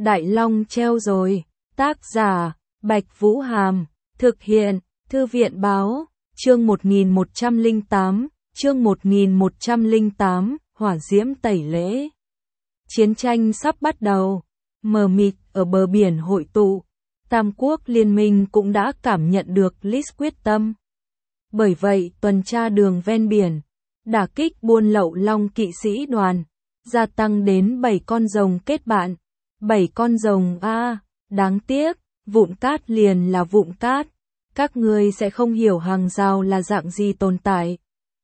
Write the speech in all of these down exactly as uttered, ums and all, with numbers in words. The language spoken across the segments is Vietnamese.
Đại Long treo rồi. Tác giả, Bạch Vũ Hàm. Thực hiện, Thư viện Báo. Chương một nghìn một trăm lẻ tám, chương một nghìn một trăm lẻ tám, hỏa diễm tẩy lễ. Chiến tranh sắp bắt đầu, mờ mịt ở bờ biển hội tụ. Tam quốc liên minh cũng đã cảm nhận được Lis quyết tâm. Bởi vậy, tuần tra đường ven biển, đả kích buôn lậu long kỵ sĩ đoàn, gia tăng đến bảy con rồng kết bạn. bảy con rồng a, à, đáng tiếc, vụn cát liền là vụn cát. Các ngươi sẽ không hiểu hàng rào là dạng gì tồn tại.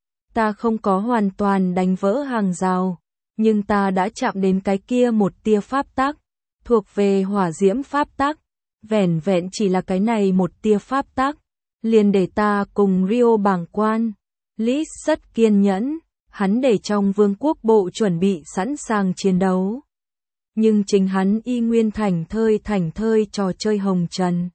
Ta không có hoàn toàn đánh vỡ hàng rào, nhưng ta đã chạm đến cái kia một tia pháp tắc, thuộc về hỏa diễm pháp tắc. Vẻn vẹn chỉ là cái này một tia pháp tắc, liền để ta cùng Rio bàng quan. Lis rất kiên nhẫn, hắn để trong vương quốc bộ chuẩn bị sẵn sàng chiến đấu. Nhưng chính hắn y nguyên thành thơi thành thơi trò chơi hồng trần.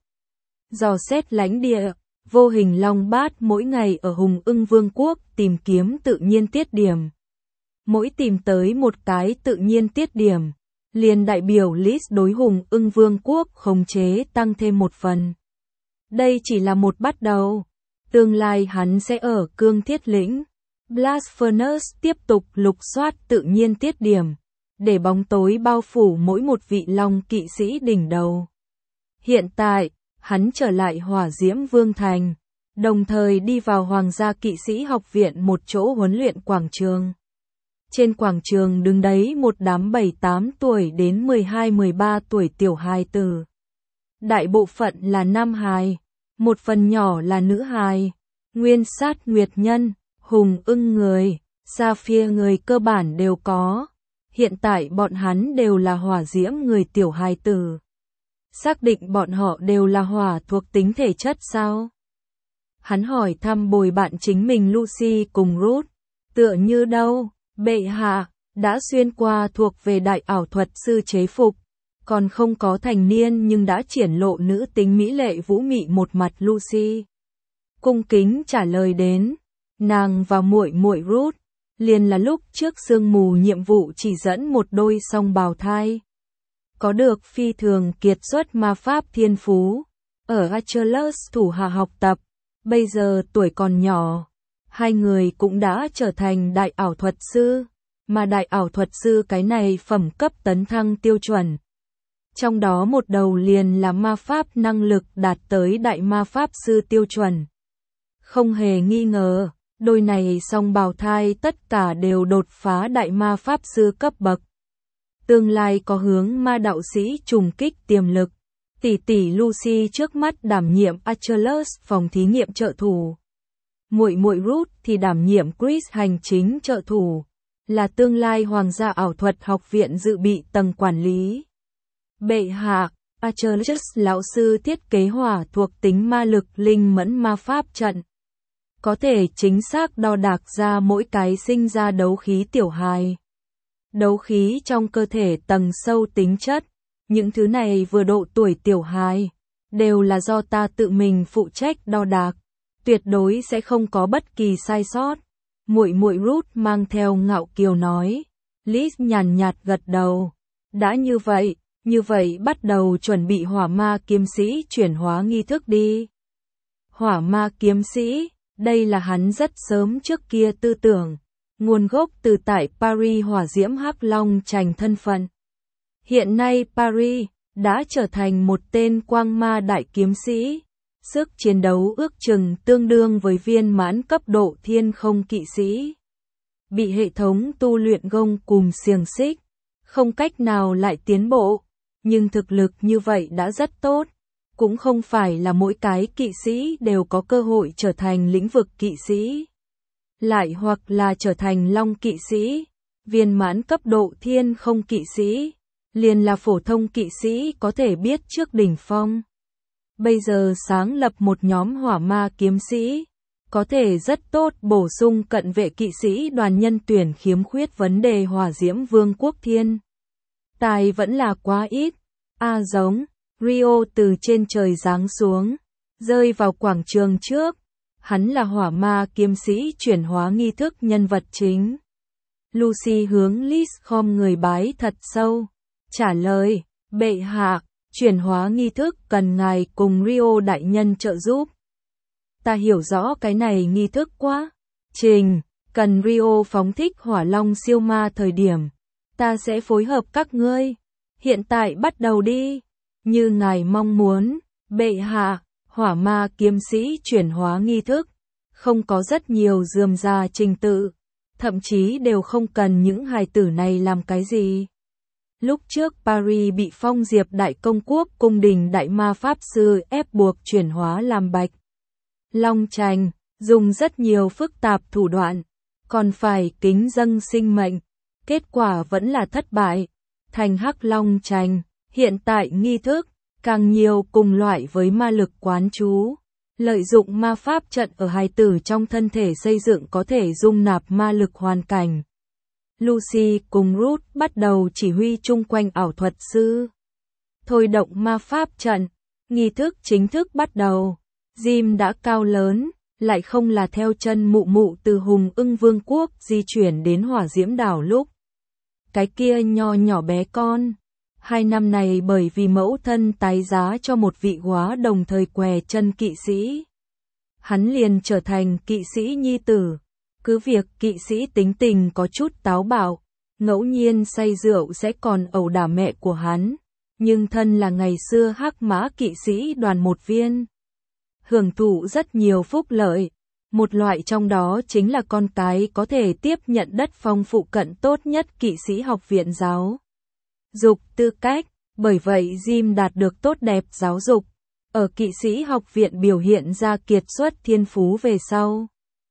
Dò xét lãnh địa, vô hình long bát mỗi ngày ở Hùng Ưng Vương quốc tìm kiếm tự nhiên tiết điểm. Mỗi tìm tới một cái tự nhiên tiết điểm, liền đại biểu Lis đối Hùng Ưng Vương quốc khống chế tăng thêm một phần. Đây chỉ là một bắt đầu. Tương lai hắn sẽ ở Cương Thiết Lĩnh, Blast Furnace tiếp tục lục soát tự nhiên tiết điểm, để bóng tối bao phủ mỗi một vị long kỵ sĩ đỉnh đầu. Hiện tại, hắn trở lại Hỏa Diễm Vương Thành, đồng thời đi vào Hoàng gia kỵ sĩ học viện một chỗ huấn luyện quảng trường. Trên quảng trường đứng đấy một đám bảy tám tuổi đến mười hai mười ba tuổi tiểu hài tử. Đại bộ phận là nam hài, một phần nhỏ là nữ hài. Nguyên sát nguyệt nhân, hùng ưng người, sapphire người cơ bản đều có. Hiện tại bọn hắn đều là hỏa diễm người tiểu hài tử. Xác định bọn họ đều là hỏa thuộc tính thể chất sao? Hắn hỏi thăm bồi bạn chính mình Lucy cùng Ruth. Tựa như đâu, bệ hạ, đã xuyên qua thuộc về đại ảo thuật sư chế phục. Còn không có thành niên nhưng đã triển lộ nữ tính mỹ lệ vũ mị một mặt Lucy. Cung kính trả lời đến, nàng và muội muội Ruth, liền là lúc trước sương mù nhiệm vụ chỉ dẫn một đôi song bào thai. Có được phi thường kiệt xuất ma pháp thiên phú, ở Achilles thủ hạ học tập, bây giờ tuổi còn nhỏ, hai người cũng đã trở thành đại ảo thuật sư, mà đại ảo thuật sư cái này phẩm cấp tấn thăng tiêu chuẩn. Trong đó một đầu liền là ma pháp năng lực đạt tới đại ma pháp sư tiêu chuẩn. Không hề nghi ngờ, đôi này song bào thai tất cả đều đột phá đại ma pháp sư cấp bậc. Tương lai có hướng ma đạo sĩ trùng kích tiềm lực. Tỷ tỷ Lucy trước mắt đảm nhiệm Achilles phòng thí nghiệm trợ thủ. Muội muội Ruth thì đảm nhiệm Chris hành chính trợ thủ, là tương lai Hoàng gia ảo thuật học viện dự bị tầng quản lý. Bệ hạ, Achilles lão sư thiết kế hỏa thuộc tính ma lực linh mẫn ma pháp trận. Có thể chính xác đo đạc ra mỗi cái sinh ra đấu khí tiểu hài. Đấu khí trong cơ thể tầng sâu tính chất, những thứ này vừa độ tuổi tiểu hài, đều là do ta tự mình phụ trách đo đạc, tuyệt đối sẽ không có bất kỳ sai sót. Muội muội Ruth mang theo ngạo kiều nói. Lis nhàn nhạt gật đầu. Đã như vậy, như vậy bắt đầu chuẩn bị hỏa ma kiếm sĩ chuyển hóa nghi thức đi. Hỏa ma kiếm sĩ, đây là hắn rất sớm trước kia tư tưởng. Nguồn gốc từ tại Paris hỏa diễm hắc long trành thân phận. Hiện nay Paris đã trở thành một tên quang ma đại kiếm sĩ. Sức chiến đấu ước chừng tương đương với viên mãn cấp độ thiên không kỵ sĩ. Bị hệ thống tu luyện gông cùm xiềng xích, không cách nào lại tiến bộ. Nhưng thực lực như vậy đã rất tốt. Cũng không phải là mỗi cái kỵ sĩ đều có cơ hội trở thành lĩnh vực kỵ sĩ. Lại hoặc là trở thành long kỵ sĩ, viên mãn cấp độ thiên không kỵ sĩ, liền là phổ thông kỵ sĩ có thể biết trước đỉnh phong. Bây giờ sáng lập một nhóm hỏa ma kiếm sĩ, có thể rất tốt bổ sung cận vệ kỵ sĩ đoàn nhân tuyển khiếm khuyết vấn đề hỏa diễm vương quốc thiên. Tài vẫn là quá ít. A giống, Rio từ trên trời giáng xuống, rơi vào quảng trường trước. Hắn là hỏa ma kiếm sĩ chuyển hóa nghi thức nhân vật chính. Lucy hướng Lis khom người bái thật sâu, trả lời, Bệ hạ, chuyển hóa nghi thức cần ngài cùng Rio đại nhân trợ giúp. Ta hiểu rõ cái này nghi thức quá. Trình, cần Rio phóng thích hỏa long siêu ma thời điểm. Ta sẽ phối hợp các ngươi. Hiện tại bắt đầu đi. Như ngài mong muốn, bệ hạ, hỏa ma kiếm sĩ chuyển hóa nghi thức. Không có rất nhiều rườm rà trình tự. Thậm chí đều không cần những hài tử này làm cái gì. Lúc trước Paris bị Phong Diệp Đại Công Quốc cung đình Đại Ma Pháp Sư ép buộc chuyển hóa làm Bạch Long Chành, dùng rất nhiều phức tạp thủ đoạn, còn phải kính dâng sinh mệnh. Kết quả vẫn là thất bại, thành Hắc Long Chành. Hiện tại nghi thức, càng nhiều cùng loại với ma lực quán chú. Lợi dụng ma pháp trận ở hài tử trong thân thể xây dựng có thể dung nạp ma lực hoàn cảnh. Lucy cùng Ruth bắt đầu chỉ huy chung quanh ảo thuật sư. Thôi động ma pháp trận, nghi thức chính thức bắt đầu. Jim đã cao lớn, lại không là theo chân mụ mụ từ Hùng Ưng Vương quốc di chuyển đến Hỏa Diễm Đảo lúc. Cái kia nho nhỏ bé con. Hai năm này bởi vì mẫu thân tái giá cho một vị góa đồng thời què chân kỵ sĩ. Hắn liền trở thành kỵ sĩ nhi tử. Cứ việc kỵ sĩ tính tình có chút táo bạo, ngẫu nhiên say rượu sẽ còn ẩu đả mẹ của hắn. Nhưng thân là ngày xưa hắc mã kỵ sĩ đoàn một viên. Hưởng thụ rất nhiều phúc lợi. Một loại trong đó chính là con cái có thể tiếp nhận đất phong phụ cận tốt nhất kỵ sĩ học viện giáo dục tư cách, bởi vậy Jim đạt được tốt đẹp giáo dục, ở kỵ sĩ học viện biểu hiện ra kiệt xuất thiên phú về sau.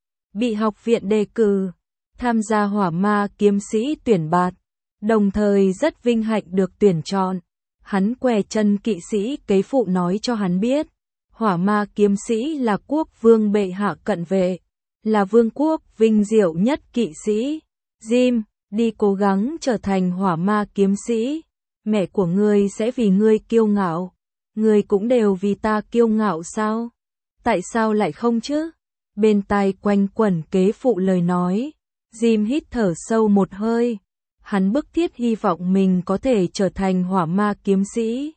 Bị học viện đề cử, tham gia hỏa ma kiếm sĩ tuyển bạt, đồng thời rất vinh hạnh được tuyển chọn. Hắn què chân kỵ sĩ kế phụ nói cho hắn biết, hỏa ma kiếm sĩ là quốc vương bệ hạ cận vệ, là vương quốc vinh diệu nhất kỵ sĩ. Jim, đi cố gắng trở thành hỏa ma kiếm sĩ. Mẹ của ngươi sẽ vì ngươi kiêu ngạo. Ngươi cũng đều vì ta kiêu ngạo sao? Tại sao lại không chứ? Bên tai quanh quẩn kế phụ lời nói. Jim hít thở sâu một hơi. Hắn bức thiết hy vọng mình có thể trở thành hỏa ma kiếm sĩ.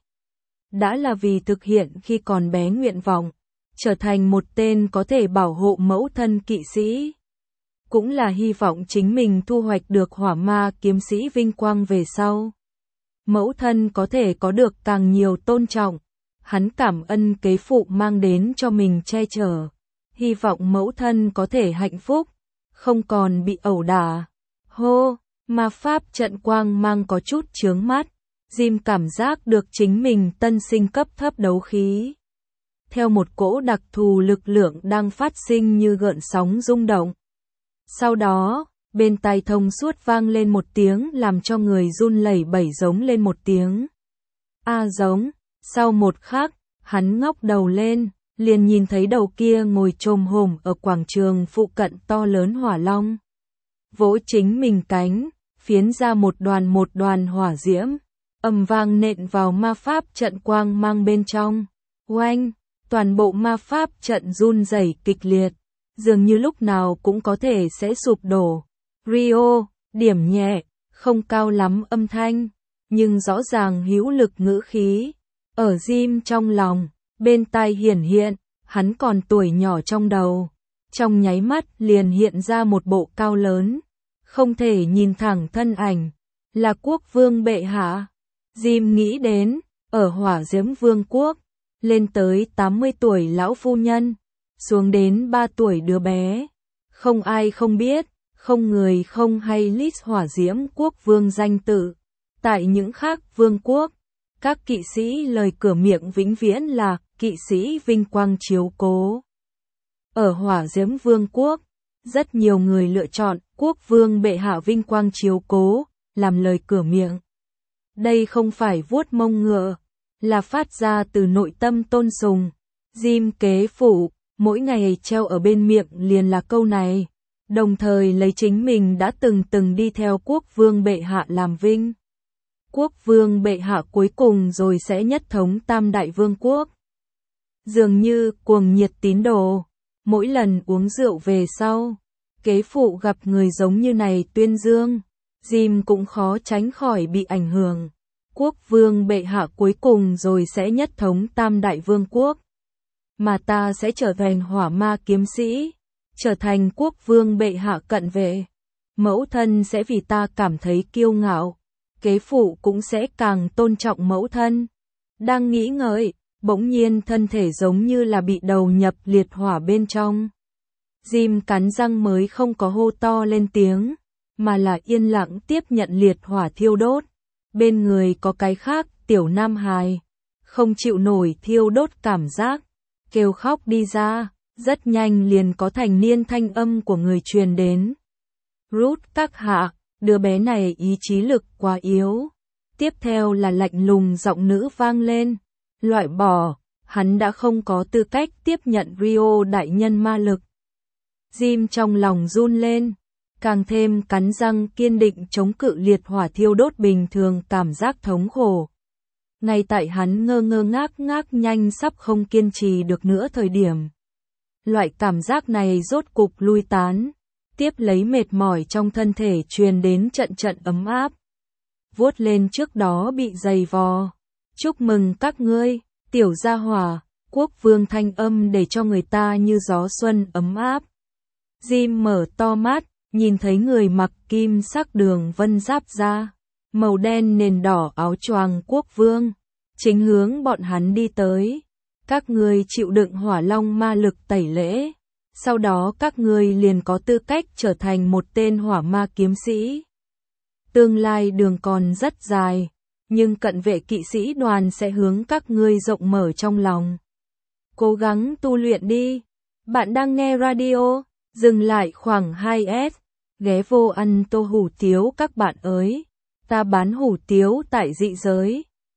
Đã là vì thực hiện khi còn bé nguyện vọng, trở thành một tên có thể bảo hộ mẫu thân kỵ sĩ. Cũng là hy vọng chính mình thu hoạch được hỏa ma kiếm sĩ vinh quang về sau. Mẫu thân có thể có được càng nhiều tôn trọng. Hắn cảm ơn kế phụ mang đến cho mình che chở. Hy vọng mẫu thân có thể hạnh phúc, không còn bị ẩu đả. Hô, ma pháp trận quang mang có chút chướng mắt. Jim cảm giác được chính mình tân sinh cấp thấp đấu khí. Theo một cỗ đặc thù lực lượng đang phát sinh như gợn sóng rung động. Sau đó, bên tai thông suốt vang lên một tiếng làm cho người run lẩy bẩy giống lên một tiếng. A giống, sau một khắc, hắn ngóc đầu lên, liền nhìn thấy đầu kia ngồi chồm hổm ở quảng trường phụ cận to lớn hỏa long. Vỗ chính mình cánh, phiến ra một đoàn một đoàn hỏa diễm, ầm vang nện vào ma pháp trận quang mang bên trong. Oanh, toàn bộ ma pháp trận run rẩy kịch liệt, dường như lúc nào cũng có thể sẽ sụp đổ. Rio, điểm nhẹ, không cao lắm âm thanh, nhưng rõ ràng hữu lực ngữ khí. Ở Jim trong lòng, bên tai hiển hiện, hắn còn tuổi nhỏ trong đầu. Trong nháy mắt liền hiện ra một bộ cao lớn, không thể nhìn thẳng thân ảnh, là quốc vương bệ hạ. Jim nghĩ đến, ở hỏa diễm vương quốc, lên tới tám mươi tuổi lão phu nhân, xuống đến ba tuổi đứa bé. Không ai không biết, không người không hay lít hỏa diễm quốc vương danh tự. Tại những khác vương quốc, các kỵ sĩ lời cửa miệng vĩnh viễn là kỵ sĩ vinh quang chiếu cố. Ở hỏa diễm vương quốc, rất nhiều người lựa chọn quốc vương bệ hạ vinh quang chiếu cố, làm lời cửa miệng. Đây không phải vuốt mông ngựa, là phát ra từ nội tâm tôn sùng. Jim kế phụ, mỗi ngày treo ở bên miệng liền là câu này, đồng thời lấy chính mình đã từng từng đi theo quốc vương bệ hạ làm vinh. Quốc vương bệ hạ cuối cùng rồi sẽ nhất thống tam đại vương quốc. Dường như cuồng nhiệt tín đồ, mỗi lần uống rượu về sau, kế phụ gặp người giống như này tuyên dương, Jim cũng khó tránh khỏi bị ảnh hưởng. Quốc vương bệ hạ cuối cùng rồi sẽ nhất thống tam đại vương quốc. Mà ta sẽ trở thành hỏa ma kiếm sĩ, trở thành quốc vương bệ hạ cận vệ. Mẫu thân sẽ vì ta cảm thấy kiêu ngạo, kế phụ cũng sẽ càng tôn trọng mẫu thân. Đang nghĩ ngợi, bỗng nhiên thân thể giống như là bị đầu nhập liệt hỏa bên trong. Jim cắn răng mới không có hô to lên tiếng, mà là yên lặng tiếp nhận liệt hỏa thiêu đốt. Bên người có cái khác, tiểu nam hài, không chịu nổi thiêu đốt cảm giác, kêu khóc đi ra, rất nhanh liền có thành niên thanh âm của người truyền đến. Ruth các hạ, đứa bé này ý chí lực quá yếu. Tiếp theo là lạnh lùng giọng nữ vang lên, loại bỏ, hắn đã không có tư cách tiếp nhận Rio đại nhân ma lực. Jim trong lòng run lên, càng thêm cắn răng kiên định chống cự liệt hỏa thiêu đốt bình thường cảm giác thống khổ. Ngay tại hắn ngơ ngơ ngác ngác nhanh sắp không kiên trì được nữa thời điểm. Loại cảm giác này rốt cục lui tán, tiếp lấy mệt mỏi trong thân thể truyền đến trận trận ấm áp. Vuốt lên trước đó bị dày vò. Chúc mừng các ngươi, tiểu gia hỏa, quốc vương thanh âm để cho người ta như gió xuân ấm áp. Jim mở to mắt, nhìn thấy người mặc kim sắc đường vân giáp da, màu đen nền đỏ áo choàng quốc vương, chính hướng bọn hắn đi tới. Các ngươi chịu đựng hỏa long ma lực tẩy lễ, sau đó các ngươi liền có tư cách trở thành một tên hỏa ma kiếm sĩ. Tương lai đường còn rất dài, nhưng cận vệ kỵ sĩ đoàn sẽ hướng các ngươi rộng mở trong lòng. Cố gắng tu luyện đi. Bạn đang nghe radio, dừng lại khoảng hai S, ghé vô ăn tô hủ tiếu các bạn ơi. Ta bán hủ tiếu tại dị giới.